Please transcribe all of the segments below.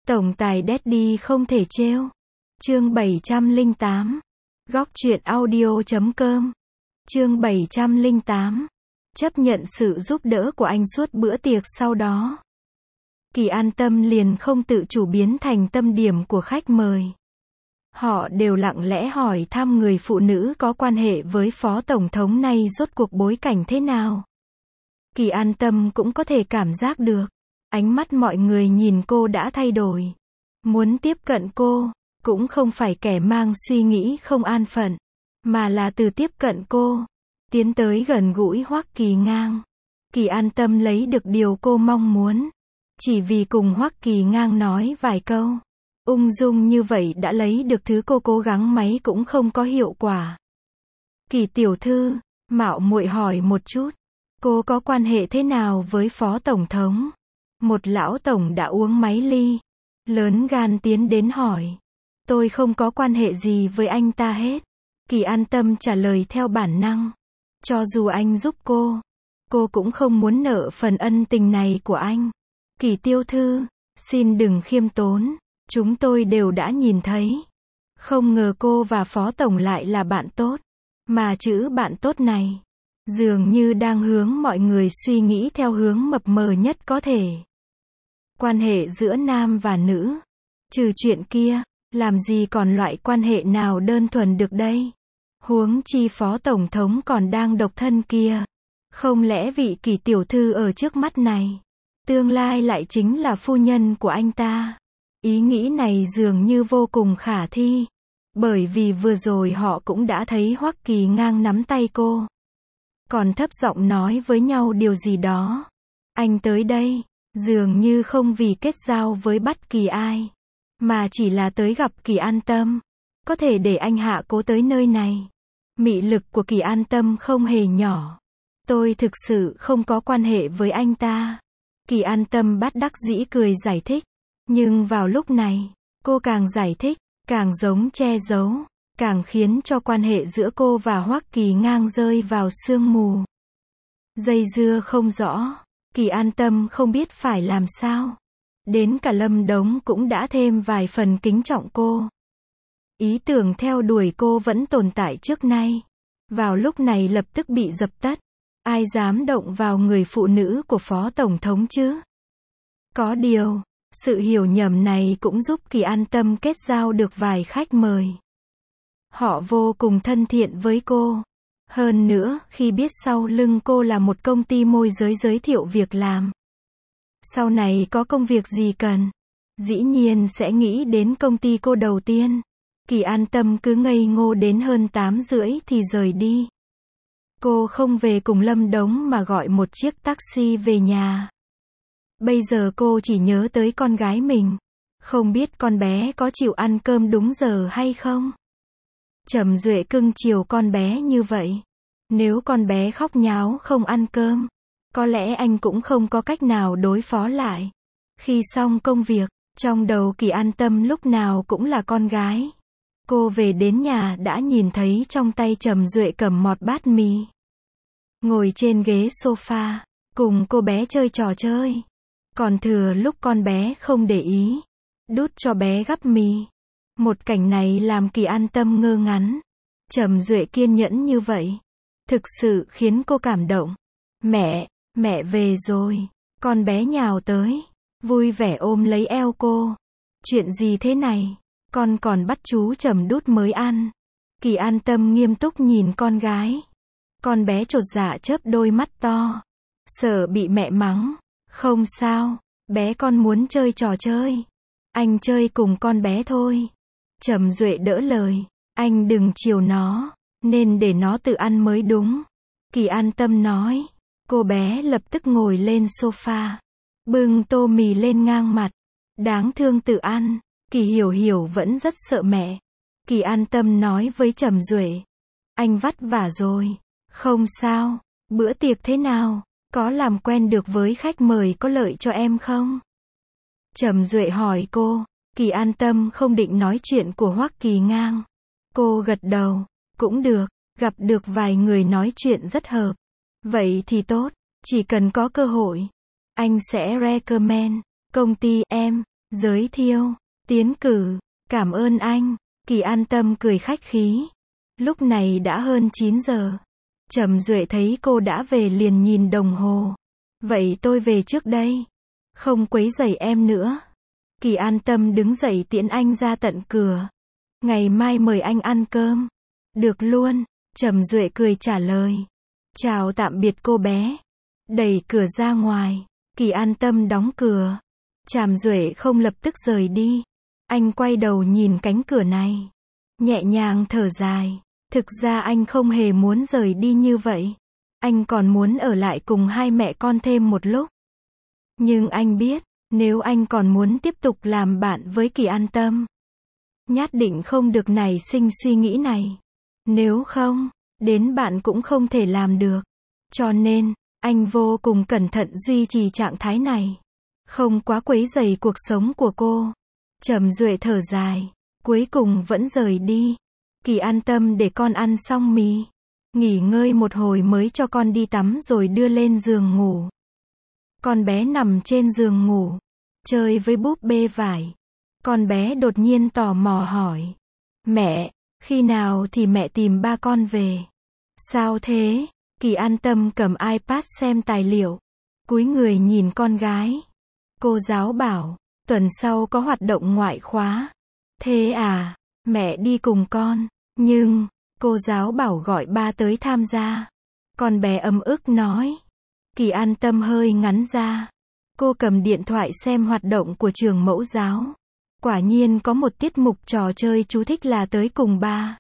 Tổng tài Daddy không thể trêu. Chương 708. Góc truyện audio.com. Chương 708. Chấp nhận sự giúp đỡ của anh suốt bữa tiệc sau đó. Kỳ An Tâm liền không tự chủ biến thành tâm điểm của khách mời. Họ đều lặng lẽ hỏi thăm người phụ nữ có quan hệ với phó tổng thống này rốt cuộc bối cảnh thế nào. Kỳ An Tâm cũng có thể cảm giác được. Ánh mắt mọi người nhìn cô đã thay đổi. Muốn tiếp cận cô, cũng không phải kẻ mang suy nghĩ không an phận, mà là từ tiếp cận cô, tiến tới gần gũi Hoắc Kỳ Ngang. Kỳ An Tâm lấy được điều cô mong muốn. Chỉ vì cùng Hoắc Kỳ Ngang nói vài câu, ung dung như vậy đã lấy được thứ cô cố gắng mấy cũng không có hiệu quả. Kỳ tiểu thư, mạo muội hỏi một chút, cô có quan hệ thế nào với phó tổng thống? Một lão tổng đã uống mấy ly, lớn gan tiến đến hỏi. Tôi không có quan hệ gì với anh ta hết. Kỳ An Tâm trả lời theo bản năng. Cho dù anh giúp cô cũng không muốn nợ phần ân tình này của anh. Kỳ tiểu thư, xin đừng khiêm tốn, chúng tôi đều đã nhìn thấy. Không ngờ cô và phó tổng lại là bạn tốt. Mà chữ bạn tốt này, dường như đang hướng mọi người suy nghĩ theo hướng mập mờ nhất có thể. Quan hệ giữa nam và nữ. Trừ chuyện kia, làm gì còn loại quan hệ nào đơn thuần được đây? Huống chi phó tổng thống còn đang độc thân kia. Không lẽ vị Kỳ tiểu thư ở trước mắt này, tương lai lại chính là phu nhân của anh ta? Ý nghĩ này dường như vô cùng khả thi. Bởi vì vừa rồi họ cũng đã thấy Hoắc Kỳ Ngang nắm tay cô. Còn thấp giọng nói với nhau điều gì đó. Anh tới đây, dường như không vì kết giao với bất kỳ ai, mà chỉ là tới gặp Kỳ An Tâm. Có thể để anh hạ cố tới nơi này. Mị lực của Kỳ An Tâm không hề nhỏ. Tôi thực sự không có quan hệ với anh ta. Kỳ An Tâm bất đắc dĩ cười giải thích. Nhưng vào lúc này, cô càng giải thích, càng giống che giấu, càng khiến cho quan hệ giữa cô và Hoắc Kỳ Ngang rơi vào sương mù. Dây dưa không rõ. Kỳ An Tâm không biết phải làm sao. Đến cả Lâm Đống cũng đã thêm vài phần kính trọng cô. Ý tưởng theo đuổi cô vẫn tồn tại trước nay. Vào lúc này lập tức bị dập tắt. Ai dám động vào người phụ nữ của phó tổng thống chứ? Có điều, sự hiểu nhầm này cũng giúp Kỳ An Tâm kết giao được vài khách mời. Họ vô cùng thân thiện với cô. Hơn nữa, khi biết sau lưng cô là một công ty môi giới giới thiệu việc làm. Sau này có công việc gì cần, dĩ nhiên sẽ nghĩ đến công ty cô đầu tiên. Kỳ An Tâm cứ ngây ngô đến hơn 8:30 thì rời đi. Cô không về cùng Lâm Đống mà gọi một chiếc taxi về nhà. Bây giờ cô chỉ nhớ tới con gái mình. Không biết con bé có chịu ăn cơm đúng giờ hay không? Trầm Duệ cưng chiều con bé như vậy. Nếu con bé khóc nháo không ăn cơm, có lẽ anh cũng không có cách nào đối phó lại. Khi xong công việc, trong đầu Kỳ An Tâm lúc nào cũng là con gái. Cô về đến nhà đã nhìn thấy trong tay Trầm Duệ cầm một bát mì. Ngồi trên ghế sofa, cùng cô bé chơi trò chơi. Còn thừa lúc con bé không để ý, đút cho bé gắp mì. Một cảnh này làm Kỳ An Tâm ngơ ngắn. Trầm Duệ kiên nhẫn như vậy, thực sự khiến cô cảm động. Mẹ về rồi. Con bé nhào tới, vui vẻ ôm lấy eo cô. Chuyện gì thế này? Con còn bắt chú Trầm đút mới ăn. Kỳ An Tâm nghiêm túc nhìn con gái. Con bé chột dạ chớp đôi mắt to. Sợ bị mẹ mắng. Không sao, bé con muốn chơi trò chơi. Anh chơi cùng con bé thôi. Trầm Duệ đỡ lời. Anh đừng chiều nó, nên để nó tự ăn mới đúng. Kỳ An Tâm nói. Cô bé lập tức ngồi lên sofa, bưng tô mì lên ngang mặt. Đáng thương tự ăn. Kỳ Hiểu Hiểu vẫn rất sợ mẹ. Kỳ An Tâm nói với Trầm Duệ. Anh vất vả rồi. Không sao. Bữa tiệc thế nào? Có làm quen được với khách mời có lợi cho em không? Trầm Duệ hỏi cô. Kỳ An Tâm không định nói chuyện của Hoắc Kỳ Ngang. Cô gật đầu. Cũng được, gặp được vài người nói chuyện rất hợp. Vậy thì tốt, chỉ cần có cơ hội, anh sẽ recommend công ty em. Giới thiệu, tiến cử, cảm ơn anh. Kỳ An Tâm cười khách khí. Lúc này đã hơn 9 giờ. Trầm Duệ thấy cô đã về liền nhìn đồng hồ. Vậy tôi về trước đây. Không quấy rầy em nữa. Kỳ An Tâm đứng dậy tiễn anh ra tận cửa. Ngày mai mời anh ăn cơm. Được luôn. Trầm Duệ cười trả lời. Chào tạm biệt cô bé. Đẩy cửa ra ngoài. Kỳ An Tâm đóng cửa. Trầm Duệ không lập tức rời đi. Anh quay đầu nhìn cánh cửa này. Nhẹ nhàng thở dài. Thực ra anh không hề muốn rời đi như vậy. Anh còn muốn ở lại cùng hai mẹ con thêm một lúc. Nhưng anh biết, nếu anh còn muốn tiếp tục làm bạn với Kỳ An Tâm, nhất định không được nảy sinh suy nghĩ này. Nếu không, đến bạn cũng không thể làm được. Cho nên, anh vô cùng cẩn thận duy trì trạng thái này. Không quá quấy rầy cuộc sống của cô. Trầm Duệ thở dài. Cuối cùng vẫn rời đi. Kỳ An Tâm để con ăn xong mì. Nghỉ ngơi một hồi mới cho con đi tắm rồi đưa lên giường ngủ. Con bé nằm trên giường ngủ. Chơi với búp bê vải. Con bé đột nhiên tò mò hỏi. Mẹ, khi nào thì mẹ tìm ba con về? Sao thế? Kỳ An Tâm cầm iPad xem tài liệu. Cúi người nhìn con gái. Cô giáo bảo, tuần sau có hoạt động ngoại khóa. Thế à, mẹ đi cùng con. Nhưng, cô giáo bảo gọi ba tới tham gia. Con bé ấm ức nói. Kỳ An Tâm hơi ngắn ra. Cô cầm điện thoại xem hoạt động của trường mẫu giáo. Quả nhiên có một tiết mục trò chơi chú thích là tới cùng ba.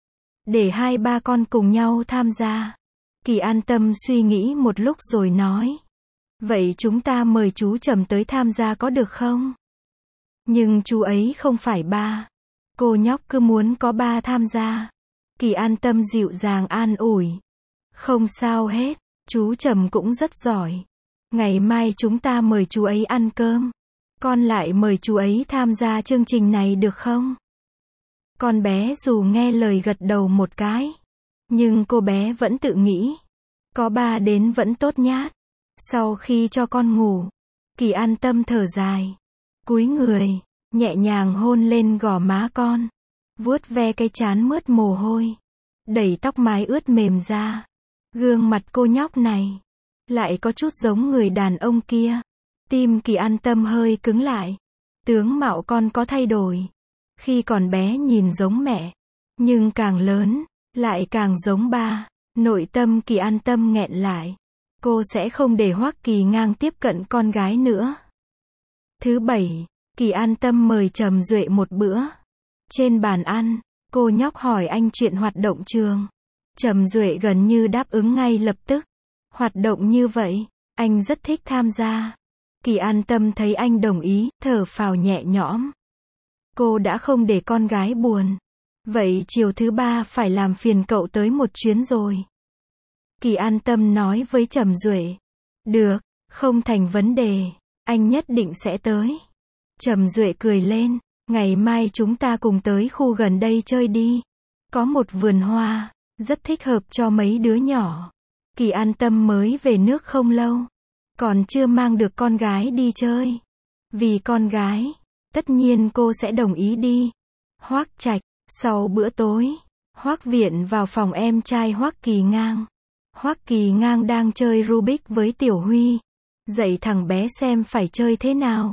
Để hai ba con cùng nhau tham gia. Kỳ An Tâm suy nghĩ một lúc rồi nói. Vậy chúng ta mời chú Trầm tới tham gia có được không? Nhưng chú ấy không phải ba. Cô nhóc cứ muốn có ba tham gia. Kỳ An Tâm dịu dàng an ủi. Không sao hết, chú Trầm cũng rất giỏi. Ngày mai chúng ta mời chú ấy ăn cơm. Con lại mời chú ấy tham gia chương trình này được không? Con bé dù nghe lời gật đầu một cái. Nhưng cô bé vẫn tự nghĩ. Có ba đến vẫn tốt nhát. Sau khi cho con ngủ, Kỳ An Tâm thở dài. Cúi người, nhẹ nhàng hôn lên gò má con. Vuốt ve cái trán mướt mồ hôi. Đẩy tóc mái ướt mềm ra. Gương mặt cô nhóc này lại có chút giống người đàn ông kia. Tim Kỳ An Tâm hơi cứng lại. Tướng mạo con có thay đổi. Khi còn bé nhìn giống mẹ. Nhưng càng lớn, lại càng giống ba. Nội tâm Kỳ An Tâm nghẹn lại. Cô sẽ không để Hoắc Kỳ Ngang tiếp cận con gái nữa. Thứ bảy, Kỳ An Tâm mời Trầm Duệ một bữa. Trên bàn ăn, cô nhóc hỏi anh chuyện hoạt động trường. Trầm Duệ gần như đáp ứng ngay lập tức. Hoạt động như vậy, anh rất thích tham gia. Kỳ An Tâm thấy anh đồng ý, thở phào nhẹ nhõm. Cô đã không để con gái buồn. Vậy chiều thứ ba phải làm phiền cậu tới một chuyến rồi. Kỳ An Tâm nói với Trầm Duệ. Được, không thành vấn đề, anh nhất định sẽ tới. Trầm Duệ cười lên. Ngày mai chúng ta cùng tới khu gần đây chơi đi. Có một vườn hoa, rất thích hợp cho mấy đứa nhỏ. Kỳ An Tâm mới về nước không lâu. Còn chưa mang được con gái đi chơi. Vì con gái, tất nhiên cô sẽ đồng ý đi. Hoắc Trạch, sau bữa tối, Hoắc Viện vào phòng em trai Hoắc Kỳ Ngang. Hoắc Kỳ Ngang đang chơi Rubik với Tiểu Huy. Dạy thằng bé xem phải chơi thế nào.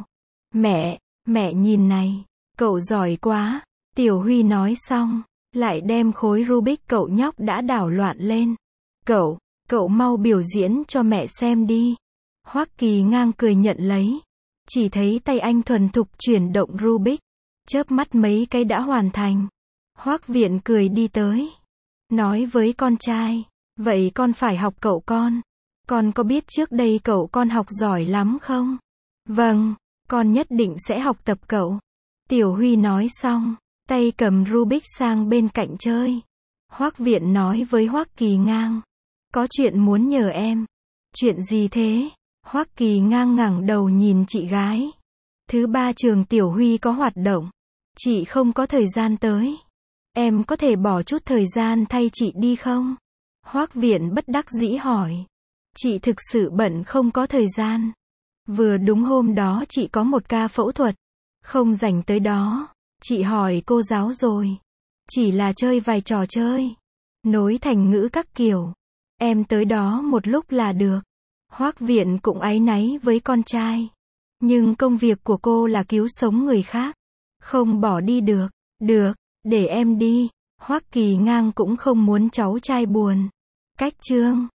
Mẹ nhìn này, cậu giỏi quá. Tiểu Huy nói xong, lại đem khối Rubik cậu nhóc đã đảo loạn lên. Cậu mau biểu diễn cho mẹ xem đi. Hoắc Kỳ Ngang cười nhận lấy. Chỉ thấy tay anh thuần thục chuyển động Rubik. Chớp mắt mấy cái đã hoàn thành. Hoắc Viện cười đi tới. Nói với con trai. Vậy con phải học cậu con. Con có biết trước đây cậu con học giỏi lắm không? Vâng, con nhất định sẽ học tập cậu. Tiểu Huy nói xong, tay cầm Rubik sang bên cạnh chơi. Hoắc Viện nói với Hoắc Kỳ Ngang. Có chuyện muốn nhờ em. Chuyện gì thế? Hoắc Kỳ Ngang ngẩng đầu nhìn chị gái. Thứ ba trường Tiểu Huy có hoạt động. Chị không có thời gian tới. Em có thể bỏ chút thời gian thay chị đi không? Hoắc Viện bất đắc dĩ hỏi. Chị thực sự bận không có thời gian. Vừa đúng hôm đó chị có một ca phẫu thuật. Không rảnh tới đó. Chị hỏi cô giáo rồi. Chỉ là chơi vài trò chơi. Nối thành ngữ các kiểu. Em tới đó một lúc là được. Hoác Viện cũng áy náy với con trai. Nhưng công việc của cô là cứu sống người khác. Không bỏ đi được. Được, để em đi. Hoắc Kỳ Ngang cũng không muốn cháu trai buồn. Cách chương